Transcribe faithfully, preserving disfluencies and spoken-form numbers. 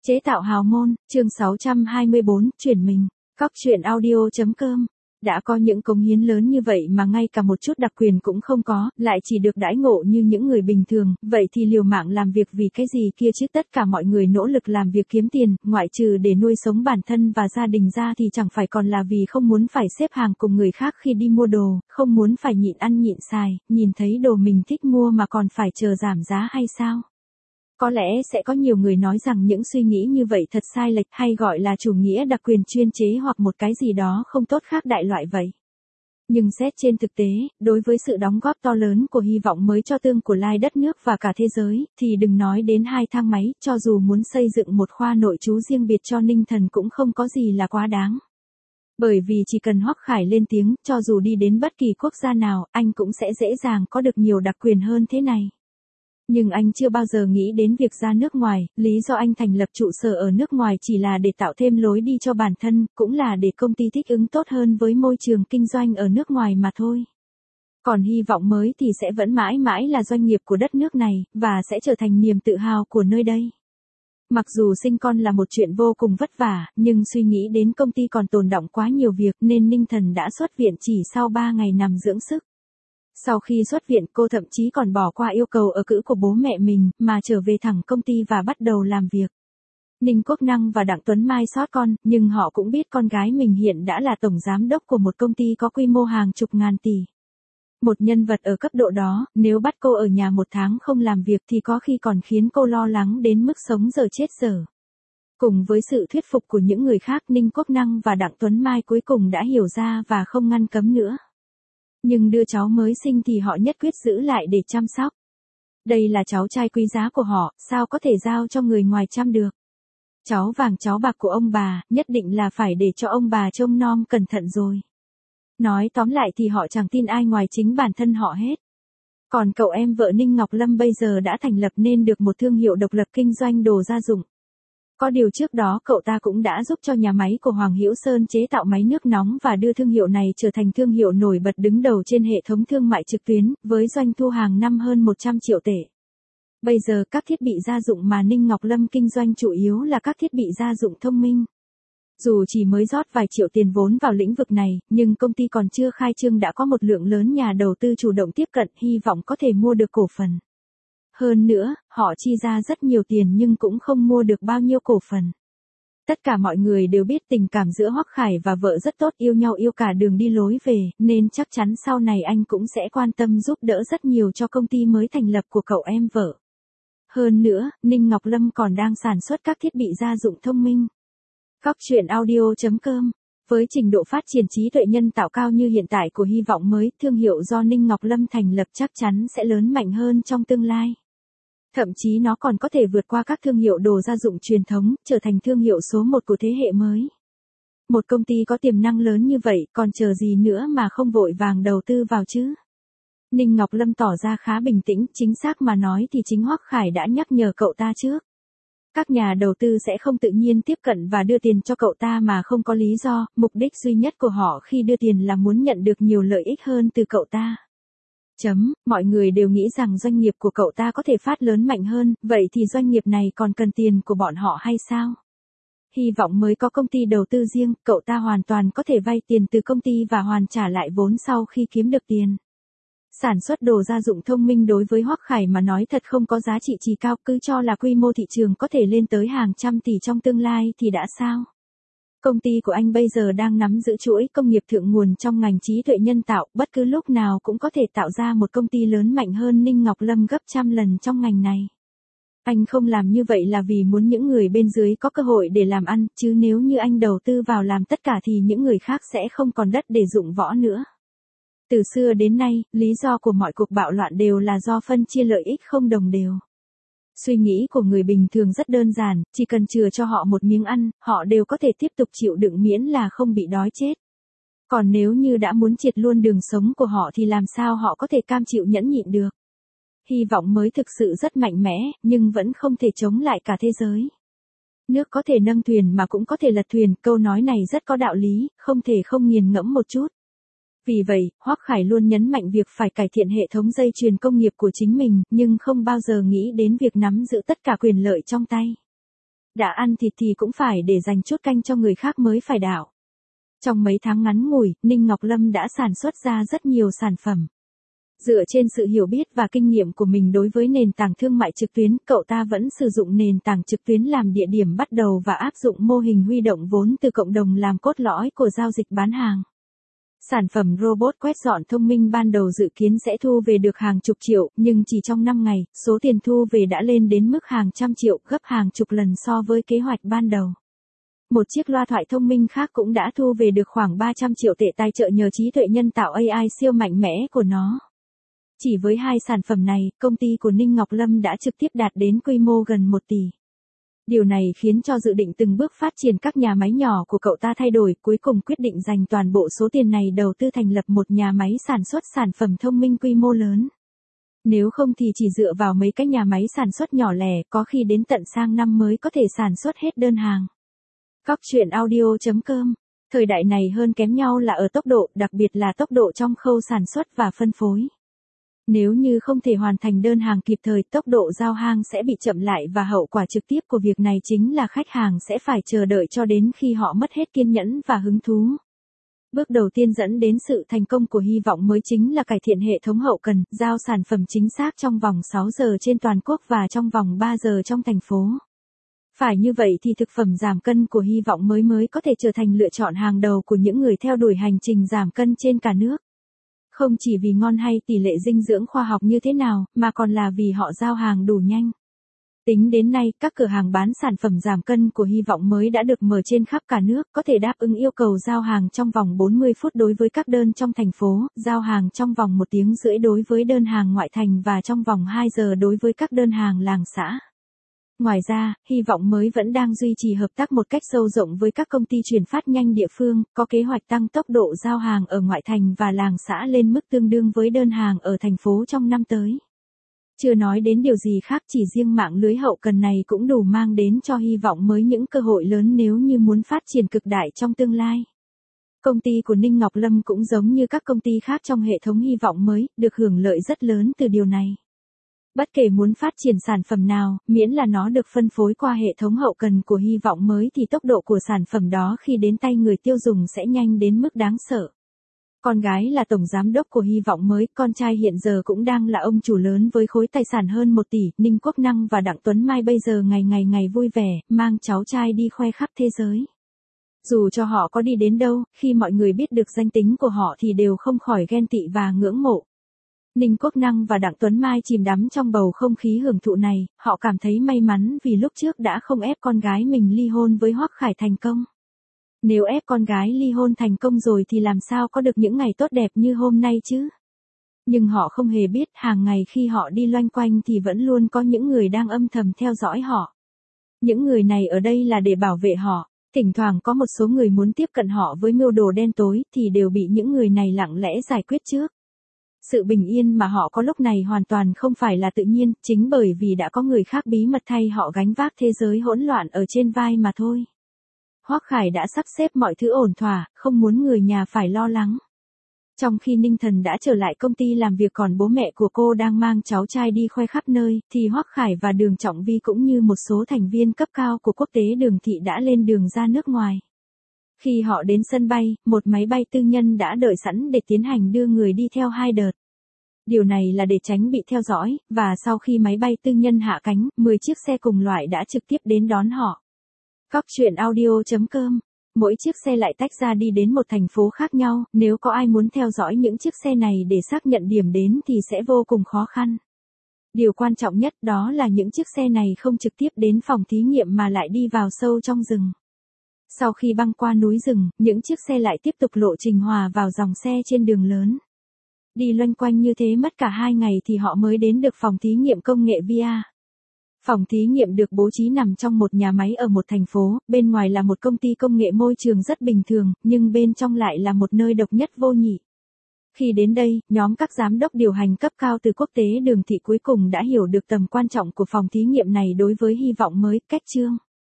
Chế tạo hào môn, chương sáu trăm hai mươi bốn, chuyển mình. Cóc truyện audio.com. Đã có những cống hiến lớn như vậy mà ngay cả một chút đặc quyền cũng không có, lại chỉ được đãi ngộ như những người bình thường, vậy thì liều mạng làm việc vì cái gì kia chứ? Tất cả mọi người nỗ lực làm việc kiếm tiền, ngoại trừ để nuôi sống bản thân và gia đình ra thì chẳng phải còn là vì không muốn phải xếp hàng cùng người khác khi đi mua đồ, không muốn phải nhịn ăn nhịn xài, nhìn thấy đồ mình thích mua mà còn phải chờ giảm giá hay sao? Có lẽ sẽ có nhiều người nói rằng những suy nghĩ như vậy thật sai lệch, hay gọi là chủ nghĩa đặc quyền chuyên chế hoặc một cái gì đó không tốt khác đại loại vậy. Nhưng xét trên thực tế, đối với sự đóng góp to lớn của hy vọng mới cho tương của lai đất nước và cả thế giới, thì đừng nói đến hai thang máy, cho dù muốn xây dựng một khoa nội trú riêng biệt cho Ninh Thần cũng không có gì là quá đáng. Bởi vì chỉ cần Hoắc Khải lên tiếng, cho dù đi đến bất kỳ quốc gia nào, anh cũng sẽ dễ dàng có được nhiều đặc quyền hơn thế này. Nhưng anh chưa bao giờ nghĩ đến việc ra nước ngoài, lý do anh thành lập trụ sở ở nước ngoài chỉ là để tạo thêm lối đi cho bản thân, cũng là để công ty thích ứng tốt hơn với môi trường kinh doanh ở nước ngoài mà thôi. Còn hy vọng mới thì sẽ vẫn mãi mãi là doanh nghiệp của đất nước này, và sẽ trở thành niềm tự hào của nơi đây. Mặc dù sinh con là một chuyện vô cùng vất vả, nhưng suy nghĩ đến công ty còn tồn đọng quá nhiều việc nên Ninh Thần đã xuất viện chỉ sau ba ngày nằm dưỡng sức. Sau khi xuất viện cô thậm chí còn bỏ qua yêu cầu ở cữ của bố mẹ mình, mà trở về thẳng công ty và bắt đầu làm việc. Ninh Quốc Năng và Đặng Tuấn Mai xót con, nhưng họ cũng biết con gái mình hiện đã là tổng giám đốc của một công ty có quy mô hàng chục ngàn tỷ. Một nhân vật ở cấp độ đó, nếu bắt cô ở nhà một tháng không làm việc thì có khi còn khiến cô lo lắng đến mức sống dở chết dở. Cùng với sự thuyết phục của những người khác, Ninh Quốc Năng và Đặng Tuấn Mai cuối cùng đã hiểu ra và không ngăn cấm nữa. Nhưng đưa cháu mới sinh thì họ nhất quyết giữ lại để chăm sóc. Đây là cháu trai quý giá của họ, sao có thể giao cho người ngoài chăm được. Cháu vàng cháu bạc của ông bà, nhất định là phải để cho ông bà trông nom cẩn thận rồi. Nói tóm lại thì họ chẳng tin ai ngoài chính bản thân họ hết. Còn cậu em vợ Ninh Ngọc Lâm bây giờ đã thành lập nên được một thương hiệu độc lập kinh doanh đồ gia dụng. Có điều trước đó cậu ta cũng đã giúp cho nhà máy của Hoàng Hữu Sơn chế tạo máy nước nóng và đưa thương hiệu này trở thành thương hiệu nổi bật đứng đầu trên hệ thống thương mại trực tuyến, với doanh thu hàng năm hơn một trăm triệu tệ. Bây giờ các thiết bị gia dụng mà Ninh Ngọc Lâm kinh doanh chủ yếu là các thiết bị gia dụng thông minh. Dù chỉ mới rót vài triệu tiền vốn vào lĩnh vực này, nhưng công ty còn chưa khai trương đã có một lượng lớn nhà đầu tư chủ động tiếp cận, hy vọng có thể mua được cổ phần. Hơn nữa, họ chi ra rất nhiều tiền nhưng cũng không mua được bao nhiêu cổ phần. Tất cả mọi người đều biết tình cảm giữa Hoắc Khải và vợ rất tốt, yêu nhau yêu cả đường đi lối về, nên chắc chắn sau này anh cũng sẽ quan tâm giúp đỡ rất nhiều cho công ty mới thành lập của cậu em vợ. Hơn nữa, Ninh Ngọc Lâm còn đang sản xuất các thiết bị gia dụng thông minh. Cóc truyện audio.com. Với trình độ phát triển trí tuệ nhân tạo cao như hiện tại của hy vọng mới, thương hiệu do Ninh Ngọc Lâm thành lập chắc chắn sẽ lớn mạnh hơn trong tương lai. Thậm chí nó còn có thể vượt qua các thương hiệu đồ gia dụng truyền thống, trở thành thương hiệu số một của thế hệ mới. Một công ty có tiềm năng lớn như vậy, còn chờ gì nữa mà không vội vàng đầu tư vào chứ? Ninh Ngọc Lâm tỏ ra khá bình tĩnh, chính xác mà nói thì chính Hoắc Khải đã nhắc nhở cậu ta trước. Các nhà đầu tư sẽ không tự nhiên tiếp cận và đưa tiền cho cậu ta mà không có lý do, mục đích duy nhất của họ khi đưa tiền là muốn nhận được nhiều lợi ích hơn từ cậu ta. Chấm, mọi người đều nghĩ rằng doanh nghiệp của cậu ta có thể phát lớn mạnh hơn, vậy thì doanh nghiệp này còn cần tiền của bọn họ hay sao? Hy vọng mới có công ty đầu tư riêng, cậu ta hoàn toàn có thể vay tiền từ công ty và hoàn trả lại vốn sau khi kiếm được tiền. Sản xuất đồ gia dụng thông minh đối với Hoắc Khải mà nói thật không có giá trị gì cao, cứ cho là quy mô thị trường có thể lên tới hàng trăm tỷ trong tương lai thì đã sao? Công ty của anh bây giờ đang nắm giữ chuỗi công nghiệp thượng nguồn trong ngành trí tuệ nhân tạo, bất cứ lúc nào cũng có thể tạo ra một công ty lớn mạnh hơn Ninh Ngọc Lâm gấp trăm lần trong ngành này. Anh không làm như vậy là vì muốn những người bên dưới có cơ hội để làm ăn, chứ nếu như anh đầu tư vào làm tất cả thì những người khác sẽ không còn đất để dụng võ nữa. Từ xưa đến nay, lý do của mọi cuộc bạo loạn đều là do phân chia lợi ích không đồng đều. Suy nghĩ của người bình thường rất đơn giản, chỉ cần chừa cho họ một miếng ăn, họ đều có thể tiếp tục chịu đựng miễn là không bị đói chết. Còn nếu như đã muốn triệt luôn đường sống của họ thì làm sao họ có thể cam chịu nhẫn nhịn được. Hy vọng mới thực sự rất mạnh mẽ, nhưng vẫn không thể chống lại cả thế giới. Nước có thể nâng thuyền mà cũng có thể lật thuyền, câu nói này rất có đạo lý, không thể không nghiền ngẫm một chút. Vì vậy, Hoắc Khải luôn nhấn mạnh việc phải cải thiện hệ thống dây chuyền công nghiệp của chính mình, nhưng không bao giờ nghĩ đến việc nắm giữ tất cả quyền lợi trong tay. Đã ăn thịt thì cũng phải để dành chút canh cho người khác mới phải đạo. Trong mấy tháng ngắn ngủi, Ninh Ngọc Lâm đã sản xuất ra rất nhiều sản phẩm. Dựa trên sự hiểu biết và kinh nghiệm của mình đối với nền tảng thương mại trực tuyến, cậu ta vẫn sử dụng nền tảng trực tuyến làm địa điểm bắt đầu và áp dụng mô hình huy động vốn từ cộng đồng làm cốt lõi của giao dịch bán hàng. Sản phẩm robot quét dọn thông minh ban đầu dự kiến sẽ thu về được hàng chục triệu, nhưng chỉ trong năm ngày, số tiền thu về đã lên đến mức hàng trăm triệu, gấp hàng chục lần so với kế hoạch ban đầu. Một chiếc loa thoại thông minh khác cũng đã thu về được khoảng ba trăm triệu tệ tài trợ nhờ trí tuệ nhân tạo a i siêu mạnh mẽ của nó. Chỉ với hai sản phẩm này, công ty của Ninh Ngọc Lâm đã trực tiếp đạt đến quy mô gần một tỷ. Điều này khiến cho dự định từng bước phát triển các nhà máy nhỏ của cậu ta thay đổi, cuối cùng quyết định dành toàn bộ số tiền này đầu tư thành lập một nhà máy sản xuất sản phẩm thông minh quy mô lớn. Nếu không thì chỉ dựa vào mấy cái nhà máy sản xuất nhỏ lẻ, có khi đến tận sang năm mới có thể sản xuất hết đơn hàng. Cóc truyện audio chấm com. Thời đại này hơn kém nhau là ở tốc độ, đặc biệt là tốc độ trong khâu sản xuất và phân phối. Nếu như không thể hoàn thành đơn hàng kịp thời, tốc độ giao hàng sẽ bị chậm lại và hậu quả trực tiếp của việc này chính là khách hàng sẽ phải chờ đợi cho đến khi họ mất hết kiên nhẫn và hứng thú. Bước đầu tiên dẫn đến sự thành công của hy vọng mới chính là cải thiện hệ thống hậu cần, giao sản phẩm chính xác trong vòng sáu giờ trên toàn quốc và trong vòng ba giờ trong thành phố. Phải như vậy thì thực phẩm giảm cân của hy vọng mới mới có thể trở thành lựa chọn hàng đầu của những người theo đuổi hành trình giảm cân trên cả nước. Không chỉ vì ngon hay tỷ lệ dinh dưỡng khoa học như thế nào, mà còn là vì họ giao hàng đủ nhanh. Tính đến nay, các cửa hàng bán sản phẩm giảm cân của hy vọng mới đã được mở trên khắp cả nước, có thể đáp ứng yêu cầu giao hàng trong vòng bốn mươi phút đối với các đơn trong thành phố, giao hàng trong vòng một tiếng rưỡi đối với đơn hàng ngoại thành và trong vòng hai giờ đối với các đơn hàng làng xã. Ngoài ra, hy vọng mới vẫn đang duy trì hợp tác một cách sâu rộng với các công ty chuyển phát nhanh địa phương, có kế hoạch tăng tốc độ giao hàng ở ngoại thành và làng xã lên mức tương đương với đơn hàng ở thành phố trong năm tới. Chưa nói đến điều gì khác, chỉ riêng mạng lưới hậu cần này cũng đủ mang đến cho hy vọng mới những cơ hội lớn nếu như muốn phát triển cực đại trong tương lai. Công ty của Ninh Ngọc Lâm cũng giống như các công ty khác trong hệ thống hy vọng mới, được hưởng lợi rất lớn từ điều này. Bất kể muốn phát triển sản phẩm nào, miễn là nó được phân phối qua hệ thống hậu cần của hy vọng mới thì tốc độ của sản phẩm đó khi đến tay người tiêu dùng sẽ nhanh đến mức đáng sợ. Con gái là tổng giám đốc của hy vọng mới, con trai hiện giờ cũng đang là ông chủ lớn với khối tài sản hơn một tỷ, Ninh Quốc Năng và Đặng Tuấn Mai bây giờ ngày ngày ngày vui vẻ, mang cháu trai đi khoe khắp thế giới. Dù cho họ có đi đến đâu, khi mọi người biết được danh tính của họ thì đều không khỏi ghen tị và ngưỡng mộ. Ninh Quốc Năng và Đặng Tuấn Mai chìm đắm trong bầu không khí hưởng thụ này, họ cảm thấy may mắn vì lúc trước đã không ép con gái mình ly hôn với Hoắc Khải thành công. Nếu ép con gái ly hôn thành công rồi thì làm sao có được những ngày tốt đẹp như hôm nay chứ? Nhưng họ không hề biết, hàng ngày khi họ đi loanh quanh thì vẫn luôn có những người đang âm thầm theo dõi họ. Những người này ở đây là để bảo vệ họ, thỉnh thoảng có một số người muốn tiếp cận họ với mưu đồ đen tối thì đều bị những người này lặng lẽ giải quyết trước. Sự bình yên mà họ có lúc này hoàn toàn không phải là tự nhiên, chính bởi vì đã có người khác bí mật thay họ gánh vác thế giới hỗn loạn ở trên vai mà thôi. Hoắc Khải đã sắp xếp mọi thứ ổn thỏa, không muốn người nhà phải lo lắng. Trong khi Ninh Thần đã trở lại công ty làm việc còn bố mẹ của cô đang mang cháu trai đi khoe khắp nơi, thì Hoắc Khải và Đường Trọng Vi cũng như một số thành viên cấp cao của quốc tế Đường Thị đã lên đường ra nước ngoài. Khi họ đến sân bay, một máy bay tư nhân đã đợi sẵn để tiến hành đưa người đi theo hai đợt. Điều này là để tránh bị theo dõi, và sau khi máy bay tư nhân hạ cánh, mười chiếc xe cùng loại đã trực tiếp đến đón họ. Cóc truyện audio chấm com. Mỗi chiếc xe lại tách ra đi đến một thành phố khác nhau, nếu có ai muốn theo dõi những chiếc xe này để xác nhận điểm đến thì sẽ vô cùng khó khăn. Điều quan trọng nhất đó là những chiếc xe này không trực tiếp đến phòng thí nghiệm mà lại đi vào sâu trong rừng. Sau khi băng qua núi rừng, những chiếc xe lại tiếp tục lộ trình hòa vào dòng xe trên đường lớn. Đi loanh quanh như thế mất cả hai ngày thì họ mới đến được phòng thí nghiệm công nghệ vê e rờ. Phòng thí nghiệm được bố trí nằm trong một nhà máy ở một thành phố, bên ngoài là một công ty công nghệ môi trường rất bình thường, nhưng bên trong lại là một nơi độc nhất vô nhị. Khi đến đây, nhóm các giám đốc điều hành cấp cao từ quốc tế Đường Thị cuối cùng đã hiểu được tầm quan trọng của phòng thí nghiệm này đối với hy vọng mới, cách chương.